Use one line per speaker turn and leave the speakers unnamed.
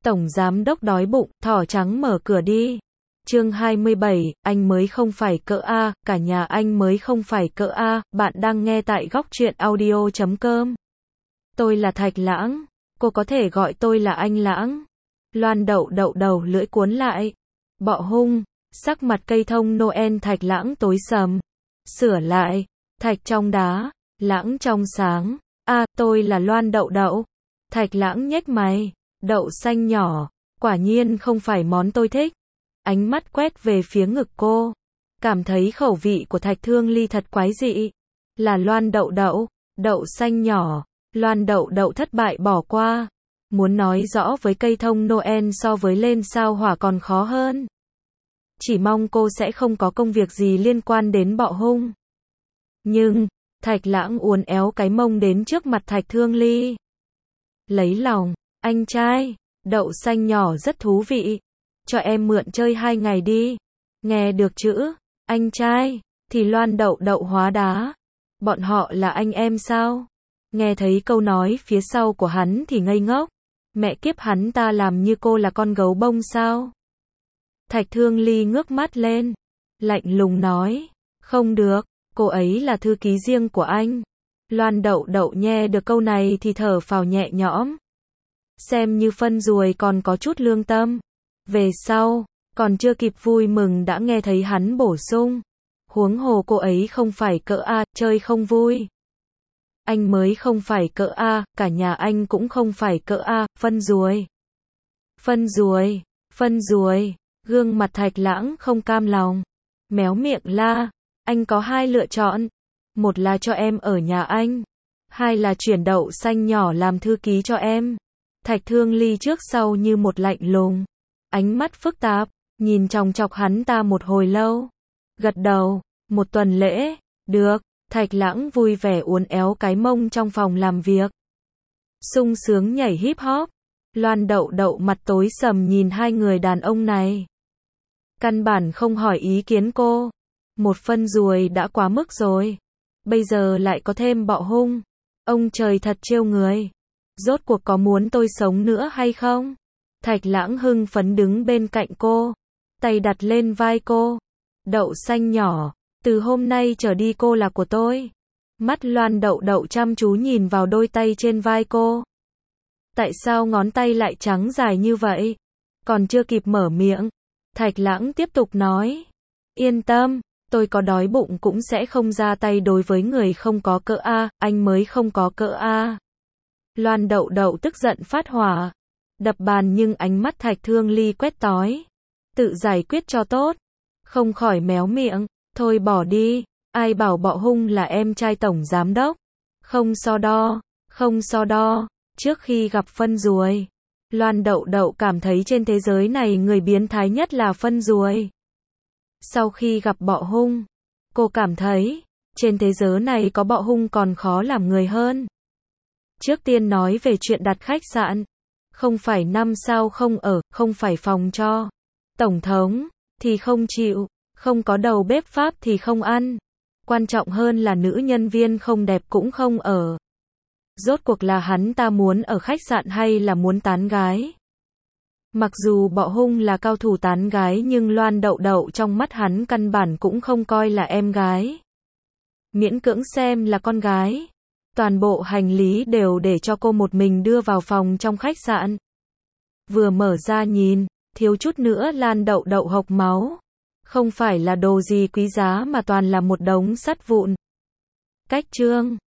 Tổng giám đốc đói bụng, thỏ trắng mở cửa đi. Chương 27, anh mới không phải cỡ A, cả nhà anh mới không phải cỡ A, bạn đang nghe tại góc truyện audio.com. Tôi là Thạch Lãng, cô có thể gọi tôi là anh Lãng. Loan đậu đậu đầu lưỡi cuốn lại. Bọ hung, sắc mặt cây thông Noel Thạch Lãng tối sầm. Sửa lại, Thạch trong đá, Lãng trong sáng. Tôi là Loan đậu đậu. Thạch Lãng nhếch mày, đậu xanh nhỏ, quả nhiên không phải món tôi thích. Ánh mắt quét về phía ngực cô, cảm thấy khẩu vị của Thạch Thương Ly thật quái dị. Là Loan đậu đậu, đậu xanh nhỏ, Loan đậu đậu thất bại bỏ qua. Muốn nói rõ với cây thông Noel so với lên sao hỏa còn khó hơn. Chỉ mong cô sẽ không có công việc gì liên quan đến bọ hung. Nhưng, Thạch Lãng uốn éo cái mông đến trước mặt Thạch Thương Ly. Lấy lòng, anh trai, đậu xanh nhỏ rất thú vị. Cho em mượn chơi 2 ngày đi. Nghe được chữ, anh trai, thì Loan đậu đậu hóa đá. Bọn họ là anh em sao? Nghe thấy câu nói phía sau của hắn thì ngây ngốc. Mẹ kiếp hắn ta làm như cô là con gấu bông sao? Thạch Thương Ly ngước mắt lên, lạnh lùng nói, không được, cô ấy là thư ký riêng của anh. Loan đậu đậu nghe được câu này thì thở phào nhẹ nhõm. Xem như phân ruồi còn có chút lương tâm. Về sau, còn chưa kịp vui mừng đã nghe thấy hắn bổ sung. Huống hồ cô ấy không phải cỡ A, chơi không vui. Anh mới không phải cỡ A, cả nhà anh cũng không phải cỡ A, phân ruồi. Phân ruồi, phân ruồi, gương mặt Thạch Lãng không cam lòng. Méo miệng la, anh có 2 lựa chọn. Một là cho em ở nhà anh. 2 là chuyển đậu xanh nhỏ làm thư ký cho em. Thạch Thương Ly trước sau như một lạnh lùng. Ánh mắt phức tạp, nhìn chòng chọc hắn ta một hồi lâu. Gật đầu, 1 tuần lễ, được. Thạch Lãng vui vẻ uốn éo cái mông trong phòng làm việc. Sung sướng nhảy hip hop. Loan đậu đậu mặt tối sầm nhìn 2 người đàn ông này. Căn bản không hỏi ý kiến cô. Một phân ruồi đã quá mức rồi. Bây giờ lại có thêm bọ hung. Ông trời thật trêu người. Rốt cuộc có muốn tôi sống nữa hay không? Thạch Lãng hưng phấn đứng bên cạnh cô. Tay đặt lên vai cô. Đậu xanh nhỏ. Từ hôm nay trở đi cô là của tôi. Mắt Loan đậu đậu chăm chú nhìn vào đôi tay trên vai cô. Tại sao ngón tay lại trắng dài như vậy? Còn chưa kịp mở miệng. Thạch Lãng tiếp tục nói. Yên tâm, tôi có đói bụng cũng sẽ không ra tay đối với người không có cỡ A, anh mới không có cỡ A. Loan đậu đậu tức giận phát hỏa. Đập bàn nhưng ánh mắt Thạch Thương Ly quét tói. Tự giải quyết cho tốt. Không khỏi méo miệng. Thôi bỏ đi, ai bảo bọ hung là em trai tổng giám đốc. Không so đo, không so đo. Trước khi gặp phân ruồi, Loan đậu đậu cảm thấy trên thế giới này người biến thái nhất là phân ruồi. Sau khi gặp bọ hung, cô cảm thấy, trên thế giới này có bọ hung còn khó làm người hơn. Trước tiên nói về chuyện đặt khách sạn. Không phải 5 sao không ở, không phải phòng cho tổng thống, thì không chịu. Không có đầu bếp Pháp thì không ăn. Quan trọng hơn là nữ nhân viên không đẹp cũng không ở. Rốt cuộc là hắn ta muốn ở khách sạn hay là muốn tán gái? Mặc dù bọ hung là cao thủ tán gái nhưng Loan đậu đậu trong mắt hắn căn bản cũng không coi là em gái. Miễn cưỡng xem là con gái. Toàn bộ hành lý đều để cho cô một mình đưa vào phòng trong khách sạn. Vừa mở ra nhìn, thiếu chút nữa Loan đậu đậu hộc máu. Không phải là đồ gì quý giá mà toàn là một đống sắt vụn. Cách chương